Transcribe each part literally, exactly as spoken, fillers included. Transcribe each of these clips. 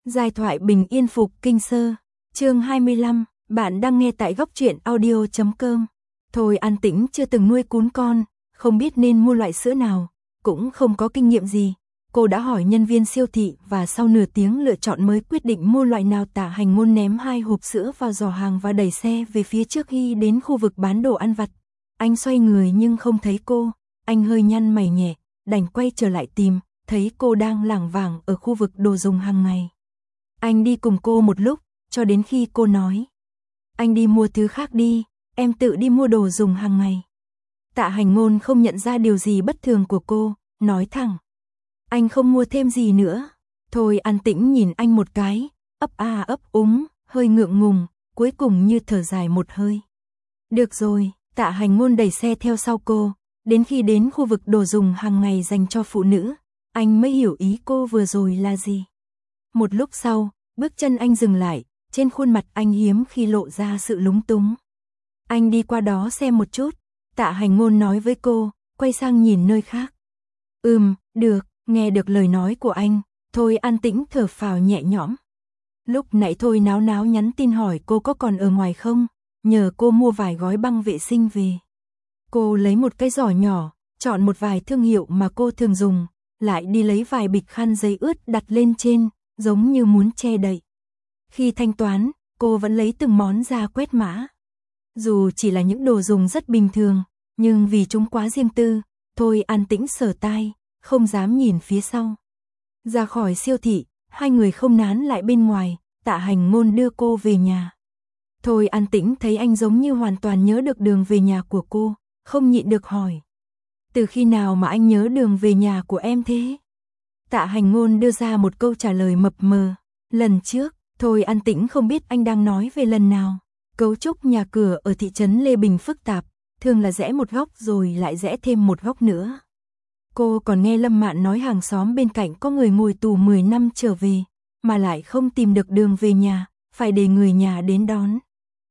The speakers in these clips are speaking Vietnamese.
Giai thoại bình yên phục kinh sơ. Chương hai mươi lăm, bạn đang nghe tại góc truyện audio chấm com. Thôi An Tĩnh chưa từng nuôi cún con, không biết nên mua loại sữa nào, cũng không có kinh nghiệm gì. Cô đã hỏi nhân viên siêu thị và sau nửa tiếng lựa chọn mới quyết định mua loại nào. Tạ Hành Ngôn ném hai hộp sữa vào giỏ hàng và đẩy xe về phía trước. Khi đến khu vực bán đồ ăn vặt, anh xoay người nhưng không thấy cô, anh hơi nhăn mày nhẹ, đành quay trở lại tìm, thấy cô đang lảng vảng ở khu vực đồ dùng hàng ngày. Anh đi cùng cô một lúc, cho đến khi cô nói: "Anh đi mua thứ khác đi, em tự đi mua đồ dùng hàng ngày." Tạ Hành Ngôn không nhận ra điều gì bất thường của cô, nói thẳng: "Anh không mua thêm gì nữa." Thôi An Tĩnh nhìn anh một cái, ấp a ấp úng, hơi ngượng ngùng, cuối cùng như thở dài một hơi. "Được rồi." Tạ Hành Ngôn đẩy xe theo sau cô, đến khi đến khu vực đồ dùng hàng ngày dành cho phụ nữ, anh mới hiểu ý cô vừa rồi là gì. Một lúc sau, bước chân anh dừng lại, trên khuôn mặt anh hiếm khi lộ ra sự lúng túng. "Anh đi qua đó xem một chút." Tạ Hành Ngôn nói với cô, quay sang nhìn nơi khác. "Ừm, được." Nghe được lời nói của anh, Thôi An Tĩnh thở phào nhẹ nhõm. Lúc nãy Thôi náo náo nhắn tin hỏi cô có còn ở ngoài không, nhờ cô mua vài gói băng vệ sinh về. Cô lấy một cái giỏ nhỏ, chọn một vài thương hiệu mà cô thường dùng, lại đi lấy vài bịch khăn giấy ướt đặt lên trên, giống như muốn che đậy. Khi thanh toán, cô vẫn lấy từng món ra quét mã. Dù chỉ là những đồ dùng rất bình thường, nhưng vì chúng quá riêng tư, Thôi An Tĩnh sờ tai, không dám nhìn phía sau. Ra khỏi siêu thị, hai người không nán lại bên ngoài, Tạ Hành Ngôn đưa cô về nhà. Thôi An Tĩnh thấy anh giống như hoàn toàn nhớ được đường về nhà của cô, không nhịn được hỏi: "Từ khi nào mà anh nhớ đường về nhà của em thế?" Tạ Hành Ngôn đưa ra một câu trả lời mập mờ: "Lần trước." Thôi An Tĩnh không biết anh đang nói về lần nào. Cấu trúc nhà cửa ở thị trấn Lê Bình phức tạp, thường là rẽ một góc rồi lại rẽ thêm một góc nữa. Cô còn nghe Lâm Mạn nói hàng xóm bên cạnh có người ngồi tù mười năm trở về, mà lại không tìm được đường về nhà, phải để người nhà đến đón.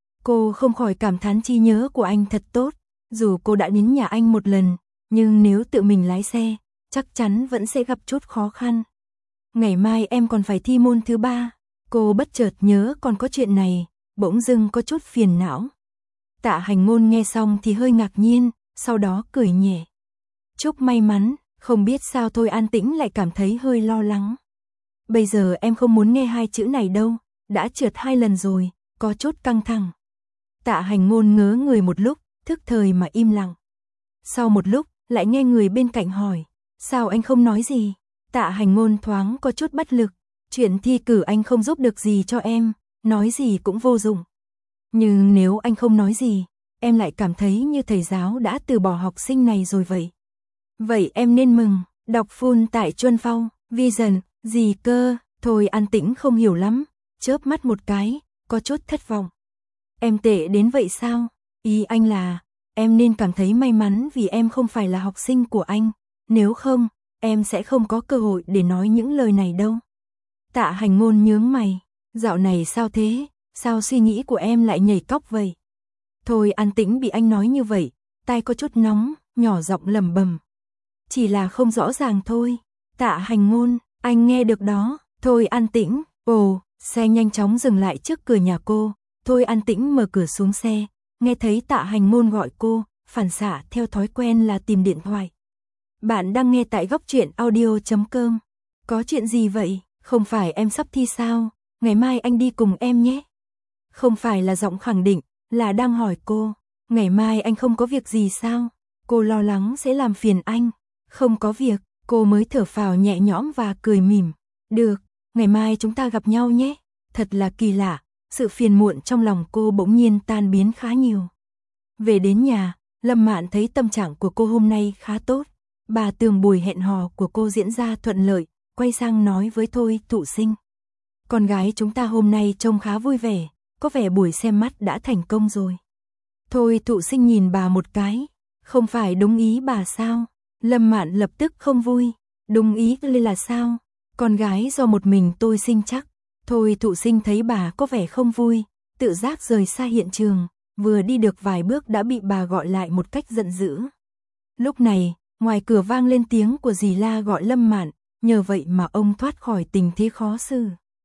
Cô không khỏi cảm thán trí nhớ của anh thật tốt, dù cô đã đến nhà anh một lần, nhưng nếu tự mình lái xe, chắc chắn vẫn sẽ gặp chút khó khăn. "Ngày mai em còn phải thi môn thứ ba." Cô bất chợt nhớ còn có chuyện này, bỗng dưng có chút phiền não. Tạ Hành Ngôn nghe xong thì hơi ngạc nhiên, sau đó cười nhẹ: "Chúc may mắn." Không biết sao Thôi An Tĩnh lại cảm thấy hơi lo lắng. "Bây giờ em không muốn nghe hai chữ này đâu, đã trượt hai lần rồi, có chút căng thẳng." Tạ Hành Ngôn ngớ người một lúc, thức thời mà im lặng. Sau một lúc, lại nghe người bên cạnh hỏi: "Sao anh không nói gì?" Tạ Hành Ngôn thoáng có chút bất lực. "Chuyện thi cử anh không giúp được gì cho em, nói gì cũng vô dụng. Nhưng nếu anh không nói gì, em lại cảm thấy như thầy giáo đã từ bỏ học sinh này rồi vậy." "Vậy em nên mừng." Đọc full tại Chuân Phong, Vision, gì cơ? Thôi An Tĩnh không hiểu lắm, chớp mắt một cái, có chút thất vọng. "Em tệ đến vậy sao?" "Ý anh là, em nên cảm thấy may mắn vì em không phải là học sinh của anh, nếu không, em sẽ không có cơ hội để nói những lời này đâu." Tạ Hành Ngôn nhướng mày: "Dạo này sao thế, sao suy nghĩ của em lại nhảy cóc vậy?" Thôi An Tĩnh bị anh nói như vậy, tai có chút nóng, nhỏ giọng lẩm bẩm: "Chỉ là không rõ ràng thôi." "Tạ Hành Ngôn, anh nghe được đó." Thôi An Tĩnh: "Ồ." Xe nhanh chóng dừng lại trước cửa nhà cô, Thôi An Tĩnh mở cửa xuống xe, nghe thấy Tạ Hành Ngôn gọi cô, phản xạ theo thói quen là tìm điện thoại. "Bạn đang nghe tại góc truyện audio chấm com. Có chuyện gì vậy? Không phải em sắp thi sao? Ngày mai anh đi cùng em nhé." Không phải là giọng khẳng định, là đang hỏi cô: "Ngày mai anh không có việc gì sao?" Cô lo lắng sẽ làm phiền anh. "Không có việc." Cô mới thở phào nhẹ nhõm và cười mỉm: "Được, ngày mai chúng ta gặp nhau nhé." Thật là kỳ lạ, sự phiền muộn trong lòng cô bỗng nhiên tan biến khá nhiều. Về đến nhà, Lâm Mạn thấy tâm trạng của cô hôm nay khá tốt. Bà tưởng buổi hẹn hò của cô diễn ra thuận lợi, quay sang nói với Thôi Thụ Sinh: "Con gái chúng ta hôm nay trông khá vui vẻ, có vẻ buổi xem mắt đã thành công rồi." Thôi Thụ Sinh nhìn bà một cái: "Không phải đúng ý bà sao?" Lâm Mạn lập tức không vui: "Đúng ý là sao? Con gái do một mình tôi sinh chắc." Thôi Thụ Sinh thấy bà có vẻ không vui, tự giác rời xa hiện trường, vừa đi được vài bước đã bị bà gọi lại một cách giận dữ. Lúc này, ngoài cửa vang lên tiếng của dì La gọi Lâm Mạn, nhờ vậy mà ông thoát khỏi tình thế khó xử.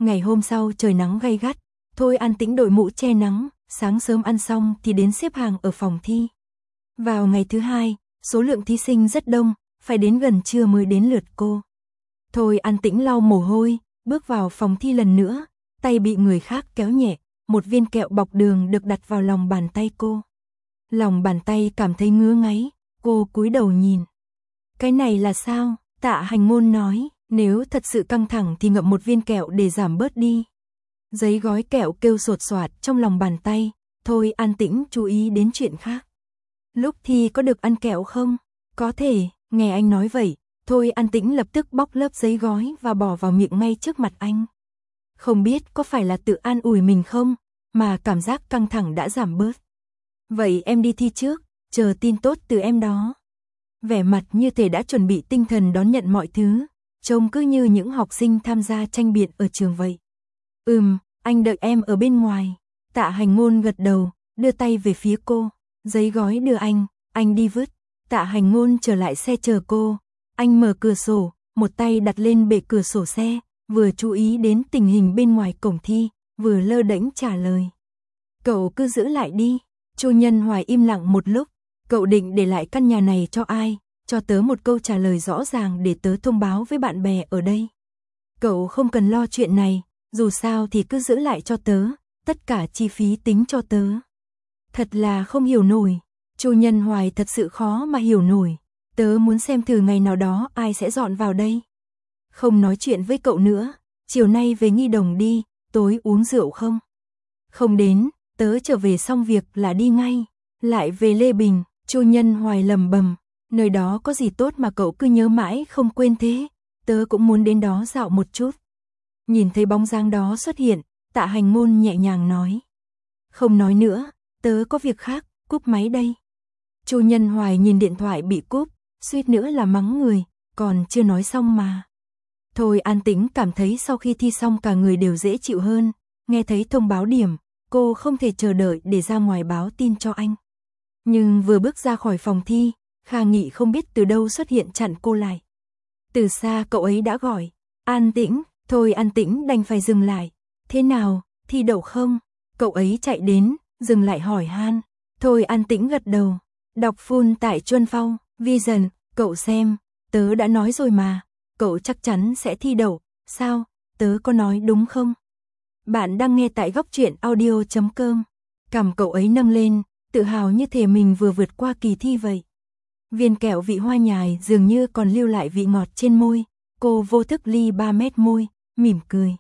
Ngày hôm sau trời nắng gay gắt, Thôi An Tĩnh đội mũ che nắng, sáng sớm ăn xong thì đến xếp hàng ở phòng thi. Vào ngày thứ hai, số lượng thí sinh rất đông, phải đến gần trưa mới đến lượt cô. Thôi An Tĩnh lau mồ hôi, bước vào phòng thi lần nữa, tay bị người khác kéo nhẹ, một viên kẹo bọc đường được đặt vào lòng bàn tay cô. Lòng bàn tay cảm thấy ngứa ngáy, cô cúi đầu nhìn. Cái này là sao? Tạ Hành Ngôn nói, nếu thật sự căng thẳng thì ngậm một viên kẹo để giảm bớt đi. Giấy gói kẹo kêu sột soạt trong lòng bàn tay, Thôi An Tĩnh chú ý đến chuyện khác. Lúc thi có được ăn kẹo không? Có thể, nghe anh nói vậy, Thôi An Tĩnh lập tức bóc lớp giấy gói và bỏ vào miệng ngay trước mặt anh. Không biết có phải là tự an ủi mình không, mà cảm giác căng thẳng đã giảm bớt. Vậy em đi thi trước, chờ tin tốt từ em đó. Vẻ mặt như thể đã chuẩn bị tinh thần đón nhận mọi thứ, trông cứ như những học sinh tham gia tranh biện ở trường vậy. Ừm, anh đợi em ở bên ngoài. Tạ Hành Ngôn gật đầu, đưa tay về phía cô. Giấy gói đưa anh, anh đi vứt. Tạ Hành Ngôn trở lại xe chờ cô. Anh mở cửa sổ, một tay đặt lên bệ cửa sổ xe, vừa chú ý đến tình hình bên ngoài cổng thi, vừa lơ đễnh trả lời. Cậu cứ giữ lại đi. Chu Nhân Hoài im lặng một lúc. Cậu định để lại căn nhà này cho ai? Cho tớ một câu trả lời rõ ràng để tớ thông báo với bạn bè ở đây. Cậu không cần lo chuyện này, dù sao thì cứ giữ lại cho tớ, tất cả chi phí tính cho tớ. Thật là không hiểu nổi. Chu Nhân Hoài thật sự khó mà hiểu nổi. Tớ muốn xem thử ngày nào đó ai sẽ dọn vào đây. Không nói chuyện với cậu nữa, chiều nay về Nghi Đồng đi, tối uống rượu không? Không đến, tớ trở về xong việc là đi ngay. Lại về Lê Bình, Chu Nhân Hoài lầm bầm, nơi đó có gì tốt mà cậu cứ nhớ mãi không quên thế, tớ cũng muốn đến đó dạo một chút. Nhìn thấy bóng dáng đó xuất hiện, Tạ Hành Ngôn nhẹ nhàng nói. Không nói nữa, tớ có việc khác, cúp máy đây. Chu Nhân Hoài nhìn điện thoại bị cúp, suýt nữa là mắng người, còn chưa nói xong mà. Thôi An Tĩnh cảm thấy sau khi thi xong cả người đều dễ chịu hơn, nghe thấy thông báo điểm, cô không thể chờ đợi để ra ngoài báo tin cho anh. Nhưng vừa bước ra khỏi phòng thi, Kha Nghị không biết từ đâu xuất hiện chặn cô lại. Từ xa cậu ấy đã gọi, An Tĩnh, Thôi An Tĩnh đành phải dừng lại. Thế nào, thi đậu không? Cậu ấy chạy đến, dừng lại hỏi han. Thôi An Tĩnh gật đầu, đọc full tại Chuân Phong, Vision, cậu xem, tớ đã nói rồi mà, cậu chắc chắn sẽ thi đậu, sao, tớ có nói đúng không? Bạn đang nghe tại góc truyện audio chấm com. Cằm cậu ấy nâng lên, tự hào như thể mình vừa vượt qua kỳ thi vậy. Viên kẹo vị hoa nhài dường như còn lưu lại vị ngọt trên môi, cô vô thức ly ba mét môi, mỉm cười.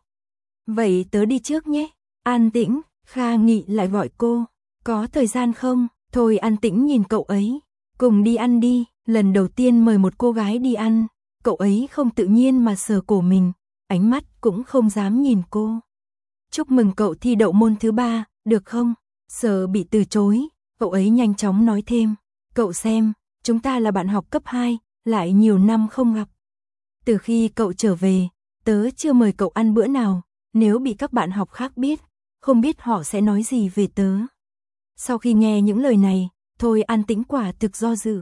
Vậy tớ đi trước nhé. An Tĩnh, Kha Nghị lại gọi cô. Có thời gian không? Thôi An Tĩnh nhìn cậu ấy. Cùng đi ăn đi. Lần đầu tiên mời một cô gái đi ăn, cậu ấy không tự nhiên mà sờ cổ mình, ánh mắt cũng không dám nhìn cô. Chúc mừng cậu thi đậu môn thứ ba, được không? Sợ bị từ chối, cậu ấy nhanh chóng nói thêm. Cậu xem, chúng ta là bạn học cấp hai, lại nhiều năm không gặp. Từ khi cậu trở về, tớ chưa mời cậu ăn bữa nào, nếu bị các bạn học khác biết, không biết họ sẽ nói gì về tớ. Sau khi nghe những lời này, Thôi An Tĩnh quả thực do dự.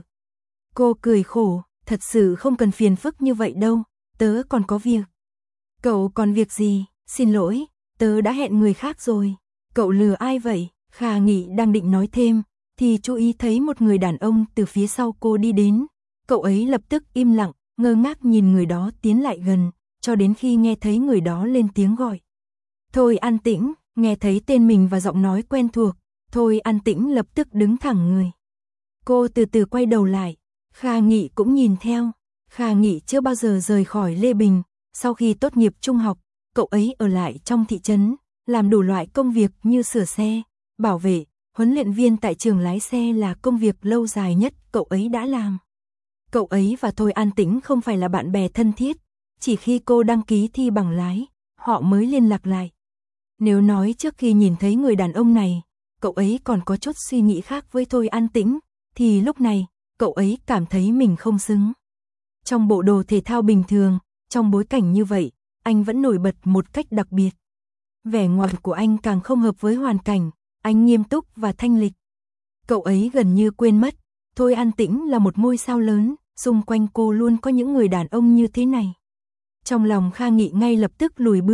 Cô cười khổ, thật sự không cần phiền phức như vậy đâu, tớ còn có việc. Cậu còn việc gì? Xin lỗi, tớ đã hẹn người khác rồi. Cậu lừa ai vậy? Kha Nghị đang định nói thêm, thì chú ý thấy một người đàn ông từ phía sau cô đi đến. Cậu ấy lập tức im lặng, ngơ ngác nhìn người đó tiến lại gần, cho đến khi nghe thấy người đó lên tiếng gọi. Thôi An Tĩnh, nghe thấy tên mình và giọng nói quen thuộc, Thôi An Tĩnh lập tức đứng thẳng người. Cô từ từ quay đầu lại, Kha Nghị cũng nhìn theo. Kha Nghị chưa bao giờ rời khỏi Lê Bình, sau khi tốt nghiệp trung học, cậu ấy ở lại trong thị trấn, làm đủ loại công việc như sửa xe, bảo vệ, huấn luyện viên tại trường lái xe là công việc lâu dài nhất cậu ấy đã làm. Cậu ấy và Thôi An Tĩnh không phải là bạn bè thân thiết, chỉ khi cô đăng ký thi bằng lái, họ mới liên lạc lại. Nếu nói trước khi nhìn thấy người đàn ông này, cậu ấy còn có chút suy nghĩ khác với Thôi An Tĩnh, thì lúc này, cậu ấy cảm thấy mình không xứng. Trong bộ đồ thể thao bình thường, trong bối cảnh như vậy, anh vẫn nổi bật một cách đặc biệt. Vẻ ngoài của anh càng không hợp với hoàn cảnh, anh nghiêm túc và thanh lịch. Cậu ấy gần như quên mất, Thôi An Tĩnh là một ngôi sao lớn, xung quanh cô luôn có những người đàn ông như thế này. Trong lòng Kha Nghị ngay lập tức lùi bước,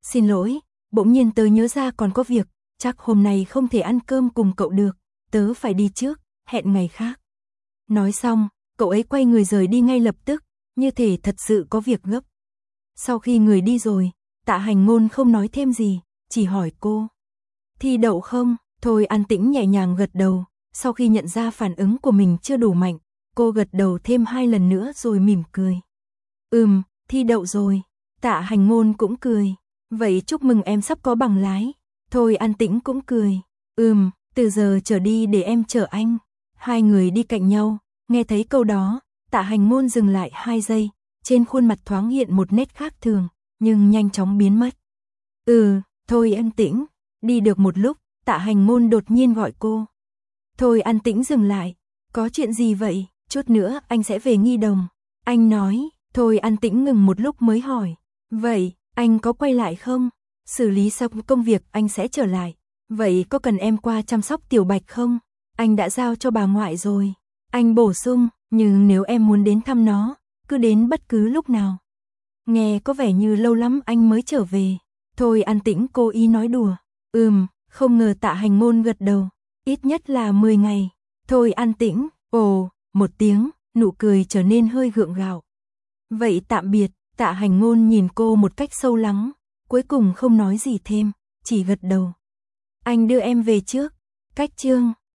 Xin lỗi, bỗng nhiên tớ nhớ ra còn có việc, chắc hôm nay không thể ăn cơm cùng cậu được, tớ phải đi trước, hẹn ngày khác. Nói xong, cậu ấy quay người rời đi ngay lập tức, như thể thật sự có việc gấp. Sau khi người đi rồi, Tạ Hành Ngôn không nói thêm gì, chỉ hỏi cô. Thi đậu không? Thôi An Tĩnh nhẹ nhàng gật đầu, sau khi nhận ra phản ứng của mình chưa đủ mạnh, cô gật đầu thêm hai lần nữa rồi mỉm cười. Ừm, thi đậu rồi. Tạ Hành Ngôn cũng cười. Vậy chúc mừng em sắp có bằng lái. Thôi An Tĩnh cũng cười. Ừm, từ giờ trở đi để em chở anh. Hai người đi cạnh nhau, nghe thấy câu đó, Tạ Hành Ngôn dừng lại hai giây, trên khuôn mặt thoáng hiện một nét khác thường, nhưng nhanh chóng biến mất. Ừ, thôi An Tĩnh. Đi được một lúc, Tạ Hành Ngôn đột nhiên gọi cô. Thôi An Tĩnh dừng lại. Có chuyện gì vậy? Chút nữa anh sẽ về Nghi Đồng. Anh nói. Thôi An Tĩnh ngừng một lúc mới hỏi. Vậy, anh có quay lại không? Xử lý xong công việc anh sẽ trở lại. Vậy có cần em qua chăm sóc Tiểu Bạch không? Anh đã giao cho bà ngoại rồi. Anh bổ sung, nhưng nếu em muốn đến thăm nó, cứ đến bất cứ lúc nào. Nghe có vẻ như lâu lắm anh mới trở về. Thôi An Tĩnh cố ý nói đùa. Ừm, không ngờ Tạ Hành Ngôn gật đầu. Ít nhất là mười ngày. Thôi An Tĩnh, ồ, một tiếng, nụ cười trở nên hơi gượng gạo. Vậy tạm biệt. Tạ Hành Ngôn nhìn cô một cách sâu lắng, cuối cùng không nói gì thêm, chỉ gật đầu. Anh đưa em về trước. Cách chương